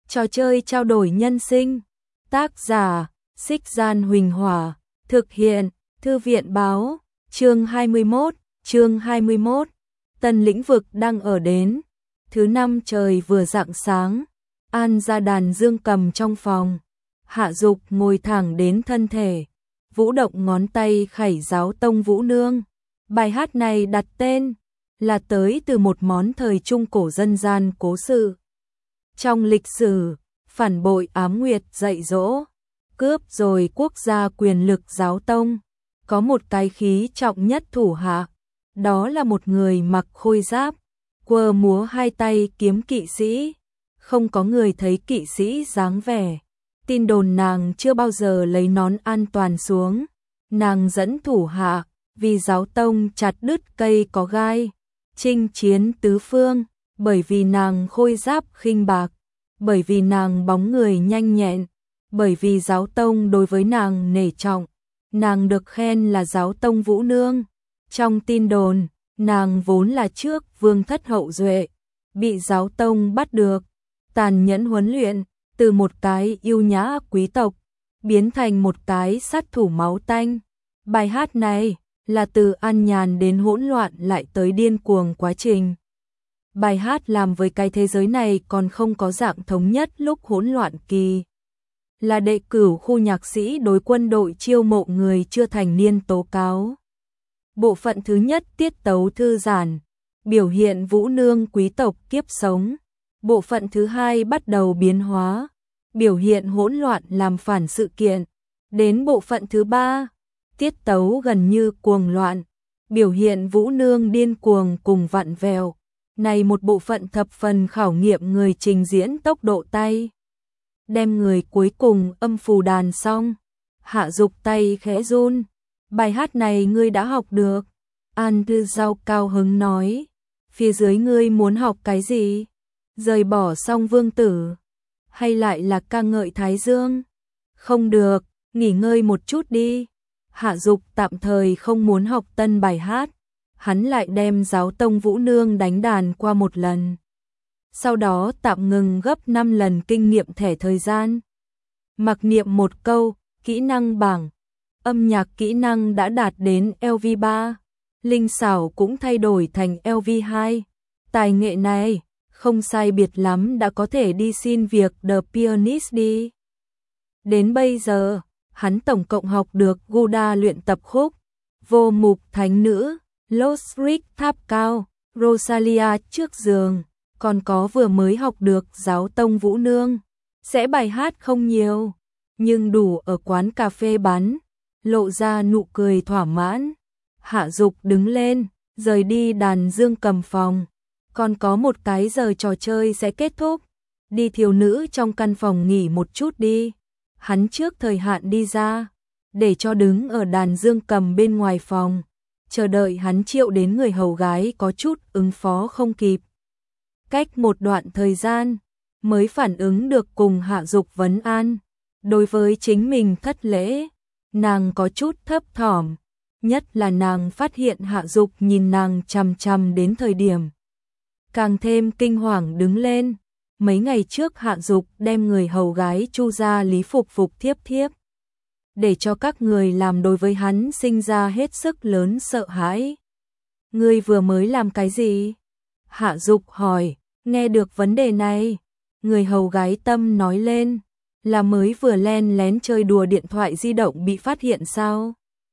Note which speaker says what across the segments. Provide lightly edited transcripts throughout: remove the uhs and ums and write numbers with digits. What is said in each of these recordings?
Speaker 1: Trò chơi trao đổi nhân sinh. Tác giả: Xích Gian Huỳnh Hỏa. Thực hiện: Thư viện báo. Chương 21. Tân lĩnh vực đang ở đến. Thứ năm trời vừa rạng sáng, An ra đàn dương cầm trong phòng. Hạ Dục ngồi thẳng đến thân thể, vũ động ngón tay khẩy giáo tông Vũ Nương. Bài hát này đặt tên là tới từ một món thời trung cổ dân gian cố sự. Trong lịch sử, phản bội ám nguyệt dạy dỗ, cướp rồi quốc gia quyền lực giáo tông, có một cái khí trọng nhất thủ hạ, đó là một người mặc khôi giáp, quơ múa hai tay kiếm kỵ sĩ. Không có người thấy kỵ sĩ dáng vẻ. Tin đồn nàng chưa bao giờ lấy nón an toàn xuống. Nàng dẫn thủ hạ, vì giáo tông chặt đứt cây có gai, chinh chiến tứ phương, bởi vì nàng khôi giáp khinh bạc, bởi vì nàng bóng người nhanh nhẹn, bởi vì giáo tông đối với nàng nể trọng. Nàng được khen là giáo tông Vũ Nương. Trong tin đồn, nàng vốn là trước vương thất hậu duệ, bị giáo tông bắt được, tàn nhẫn huấn luyện, từ một cái yêu nhã quý tộc, biến thành một cái sát thủ máu tanh. Bài hát này là từ an nhàn đến hỗn loạn lại tới điên cuồng quá trình. Bài hát làm với cái thế giới này còn không có dạng thống nhất lúc hỗn loạn kỳ. Là đệ cửu khu nhạc sĩ đối quân đội chiêu mộ người chưa thành niên tố cáo. Bộ phận thứ nhất tiết tấu thư giãn, biểu hiện Vũ Nương quý tộc kiếp sống. Bộ phận thứ hai bắt đầu biến hóa, biểu hiện hỗn loạn làm phản sự kiện. Đến bộ phận thứ ba, tiết tấu gần như cuồng loạn, biểu hiện Vũ Nương điên cuồng cùng vặn vẹo. Này một bộ phận thập phần khảo nghiệm người trình diễn tốc độ tay. Đem người cuối cùng âm phù đàn xong, Hạ Dục tay khẽ run. Bài hát này ngươi đã học được. An Tư Giao cao hứng nói. Phía dưới ngươi muốn học cái gì? Rời bỏ xong vương tử, hay lại là ca ngợi Thái Dương? Không được, nghỉ ngơi một chút đi. Hạ Dục tạm thời không muốn học tân bài hát. Hắn lại đem giáo tông Vũ Nương đánh đàn qua một lần. Sau đó tạm ngừng gấp 5 lần kinh nghiệm thẻ thời gian. Mặc niệm một câu, kỹ năng bảng. Âm nhạc kỹ năng đã đạt đến LV3. Linh xảo cũng thay đổi thành LV2. Tài nghệ này, không sai biệt lắm đã có thể đi xin việc The Pianist đi. Đến bây giờ, hắn tổng cộng học được Guda luyện tập khúc, Vô Mục Thánh Nữ, Lost Rick Tháp Cao, Rosalia trước giường, còn có vừa mới học được giáo tông Vũ Nương. Sẽ bài hát không nhiều, nhưng đủ ở quán cà phê bán, lộ ra nụ cười thỏa mãn. Hạ Dục đứng lên, rời đi đàn dương cầm phòng. Còn có một cái giờ trò chơi sẽ kết thúc. Đi thiếu nữ trong căn phòng nghỉ một chút đi. Hắn trước thời hạn đi ra, để cho đứng ở đàn dương cầm bên ngoài phòng. Chờ đợi hắn triệu đến người hầu gái có chút ứng phó không kịp. Cách một đoạn thời gian, mới phản ứng được cùng Hạ Dục vấn an. Đối với chính mình thất lễ, nàng có chút thấp thỏm. Nhất là nàng phát hiện Hạ Dục nhìn nàng chằm chằm đến thời điểm. Càng thêm kinh hoàng đứng lên. Mấy ngày trước Hạ Dục đem người hầu gái Chu ra lý phục thiếp thiếp. Để cho các người làm đối với hắn sinh ra hết sức lớn sợ hãi. Ngươi vừa mới làm cái gì? Hạ Dục hỏi. Nghe được vấn đề này, người hầu gái Tâm nói lên. Là mới vừa len lén chơi đùa điện thoại di động bị phát hiện sao?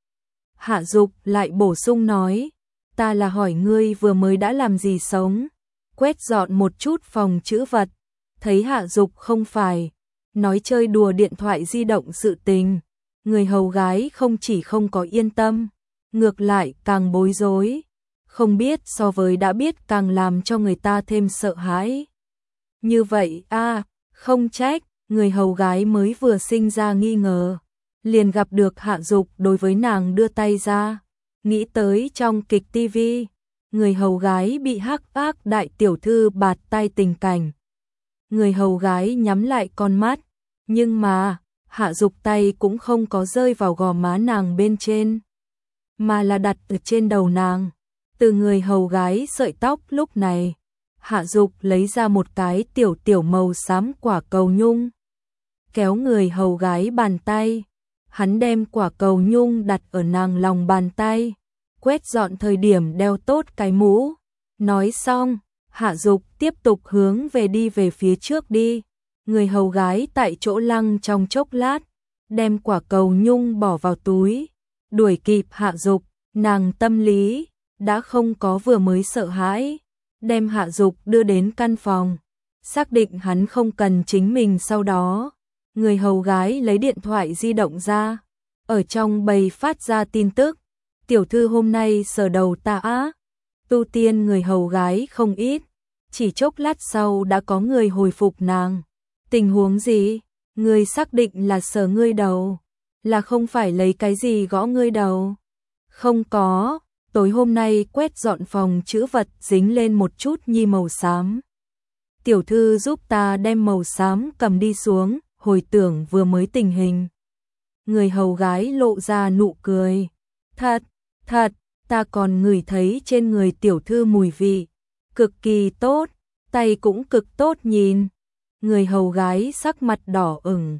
Speaker 1: Hạ Dục lại bổ sung nói. Ta là hỏi ngươi vừa mới đã làm gì sống? Quét dọn một chút phòng trữ vật. Thấy Hạ Dục không phải nói chơi đùa điện thoại di động sự tình. Người hầu gái không chỉ không có yên tâm, ngược lại càng bối rối. Không biết so với đã biết càng làm cho người ta thêm sợ hãi. Như vậy không trách, người hầu gái mới vừa sinh ra nghi ngờ. Liền gặp được Hạ Dục đối với nàng đưa tay ra. Nghĩ tới trong kịch TV, người hầu gái bị hắc ác đại tiểu thư bạt tay tình cảnh. Người hầu gái nhắm lại con mắt, nhưng mà Hạ Dục tay cũng không có rơi vào gò má nàng bên trên, mà là đặt ở trên đầu nàng. Từ người hầu gái sợi tóc lúc này, Hạ Dục lấy ra một cái tiểu tiểu màu xám quả cầu nhung, kéo người hầu gái bàn tay. Hắn đem quả cầu nhung đặt ở nàng lòng bàn tay, quét dọn thời điểm đeo tốt cái mũ. Nói xong, Hạ Dục tiếp tục hướng đi về phía trước đi. Người hầu gái tại chỗ lăng trong chốc lát, đem quả cầu nhung bỏ vào túi, đuổi kịp Hạ Dục. Nàng tâm lý đã không có vừa mới sợ hãi, đem Hạ Dục đưa đến căn phòng, xác định hắn không cần chính mình. Sau đó, người hầu gái lấy điện thoại di động ra, ở trong bầy phát ra tin tức. Tiểu thư hôm nay sờ đầu ta á. Tu tiên người hầu gái không ít, chỉ chốc lát sau đã có người hồi phục nàng. Tình huống gì? Ngươi xác định là sờ ngươi đầu, là không phải lấy cái gì gõ ngươi đầu? Không có, tối hôm nay quét dọn phòng trữ vật dính lên một chút nhi màu xám. Tiểu thư giúp ta đem màu xám cầm đi xuống, hồi tưởng vừa mới tình hình. Người hầu gái lộ ra nụ cười. Thật, ta còn ngửi thấy trên người tiểu thư mùi vị cực kỳ tốt, tay cũng cực tốt nhìn. Người hầu gái sắc mặt đỏ ửng.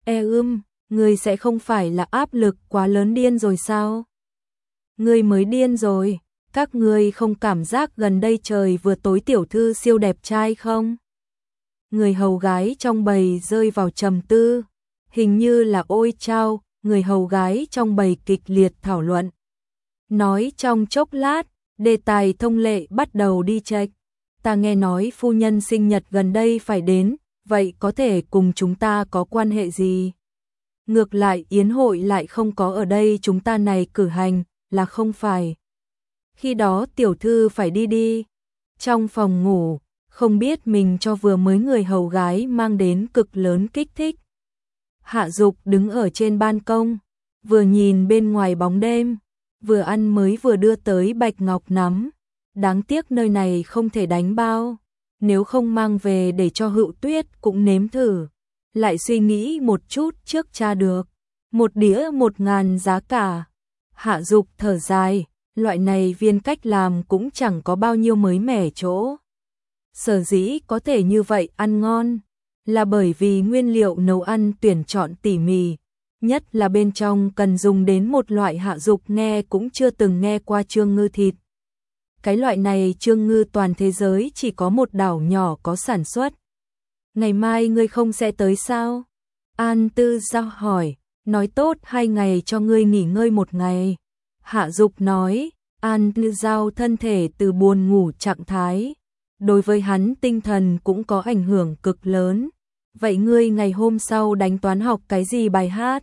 Speaker 1: Ngươi sẽ không phải là áp lực quá lớn điên rồi sao? Ngươi mới điên rồi, các ngươi không cảm giác gần đây trời vừa tối tiểu thư siêu đẹp trai không? Người hầu gái trong bầy rơi vào trầm tư, hình như là ôi chao. Người hầu gái trong bầy kịch liệt thảo luận. Nói trong chốc lát, đề tài thông lệ bắt đầu đi chệch. Ta nghe nói phu nhân sinh nhật gần đây phải đến, vậy có thể cùng chúng ta có quan hệ gì? Ngược lại yến hội lại không có ở đây chúng ta này cử hành, là không phải. Khi đó tiểu thư phải đi. Trong phòng ngủ, không biết mình cho vừa mới người hầu gái mang đến cực lớn kích thích. Hạ Dục đứng ở trên ban công, vừa nhìn bên ngoài bóng đêm, vừa ăn mới vừa đưa tới bạch ngọc nắm. Đáng tiếc nơi này không thể đánh bao, nếu không mang về để cho Hựu Tuyết cũng nếm thử. Lại suy nghĩ một chút trước tra được, một đĩa 1.000 giá cả. Hạ Dục thở dài, loại này viên cách làm cũng chẳng có bao nhiêu mới mẻ chỗ. Sở dĩ có thể như vậy ăn ngon, là bởi vì nguyên liệu nấu ăn tuyển chọn tỉ mỉ, nhất là bên trong cần dùng đến một loại Hạ Dục nghe cũng chưa từng nghe qua trương ngư thịt. Cái loại này trương ngư toàn thế giới chỉ có một đảo nhỏ có sản xuất. Ngày mai ngươi không sẽ tới sao? An Tư Giao hỏi, nói tốt 2 ngày cho ngươi nghỉ ngơi 1 ngày. Hạ Dục nói, An Tư Giao thân thể từ buồn ngủ trạng thái, đối với hắn tinh thần cũng có ảnh hưởng cực lớn. Vậy ngươi ngày hôm sau đánh toán học cái gì bài hát?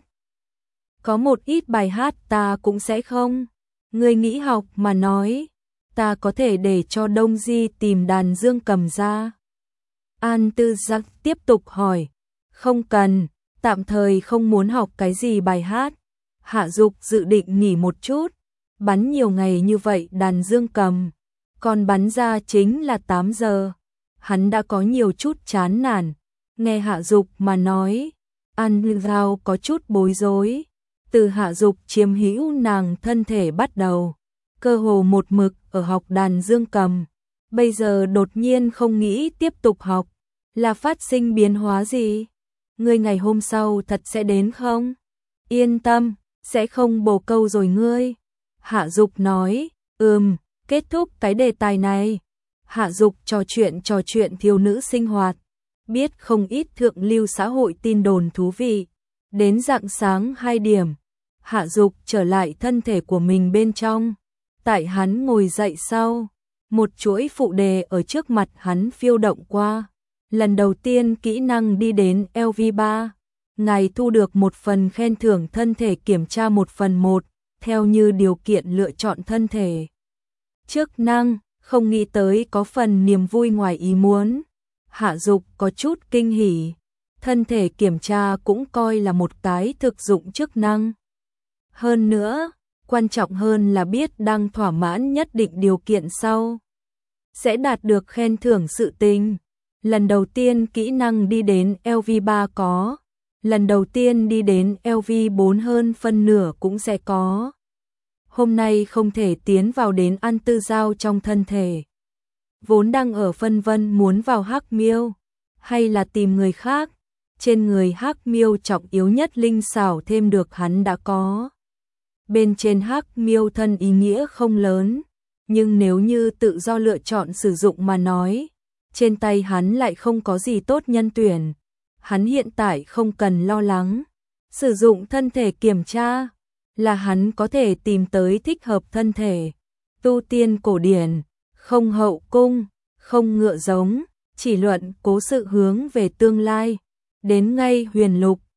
Speaker 1: Có một ít bài hát ta cũng sẽ không. Ngươi nghĩ học mà nói, ta có thể để cho Đông Di tìm đàn dương cầm ra. An Tư Giác tiếp tục hỏi, không cần, tạm thời không muốn học cái gì bài hát. Hạ Dục dự định nghỉ một chút, bắn nhiều ngày như vậy đàn dương cầm, còn bắn ra chính là 8 giờ. Hắn đã có nhiều chút chán nản. Nghe Hạ Dục mà nói, An Tư Giao có chút bối rối. Từ Hạ Dục chiếm hữu nàng thân thể bắt đầu, cơ hồ một mực ở học đàn dương cầm. Bây giờ đột nhiên không nghĩ tiếp tục học, là phát sinh biến hóa gì? Ngươi ngày hôm sau thật sẽ đến không? Yên tâm, sẽ không bổ câu rồi ngươi. Hạ Dục nói, kết thúc cái đề tài này. Hạ Dục trò chuyện thiếu nữ sinh hoạt, biết không ít thượng lưu xã hội tin đồn thú vị. Đến rạng sáng 2 điểm, Hạ Dục trở lại thân thể của mình bên trong. Tại hắn ngồi dậy sau, một chuỗi phụ đề ở trước mặt hắn phiêu động qua. Lần đầu tiên kỹ năng đi đến LV3, ngài thu được một phần khen thưởng thân thể kiểm tra 1/1, theo như điều kiện lựa chọn thân thể. Chức năng, không nghĩ tới có phần niềm vui ngoài ý muốn. Hạ Dục có chút kinh hỉ, thân thể kiểm tra cũng coi là một cái thực dụng chức năng. Hơn nữa, quan trọng hơn là biết đang thỏa mãn nhất định điều kiện sau, sẽ đạt được khen thưởng sự tình. Lần đầu tiên kỹ năng đi đến LV3 có, lần đầu tiên đi đến LV4 hơn phân nửa cũng sẽ có. Hôm nay không thể tiến vào đến An Tư Giao trong thân thể. vốn đang ở phân vân muốn vào Hắc Miêu hay là tìm người khác. Trên người Hắc Miêu trọng yếu nhất linh xảo thêm được hắn đã có. Bên trên Hắc Miêu thân ý nghĩa không lớn, nhưng nếu như tự do lựa chọn sử dụng mà nói, trên tay hắn lại không có gì tốt nhân tuyển. Hắn hiện tại không cần lo lắng sử dụng thân thể kiểm tra, là hắn có thể tìm tới thích hợp thân thể. Tu tiên cổ điển, không hậu cung, không ngựa giống, chỉ luận cố sự hướng về tương lai. Đến ngay huyền lục,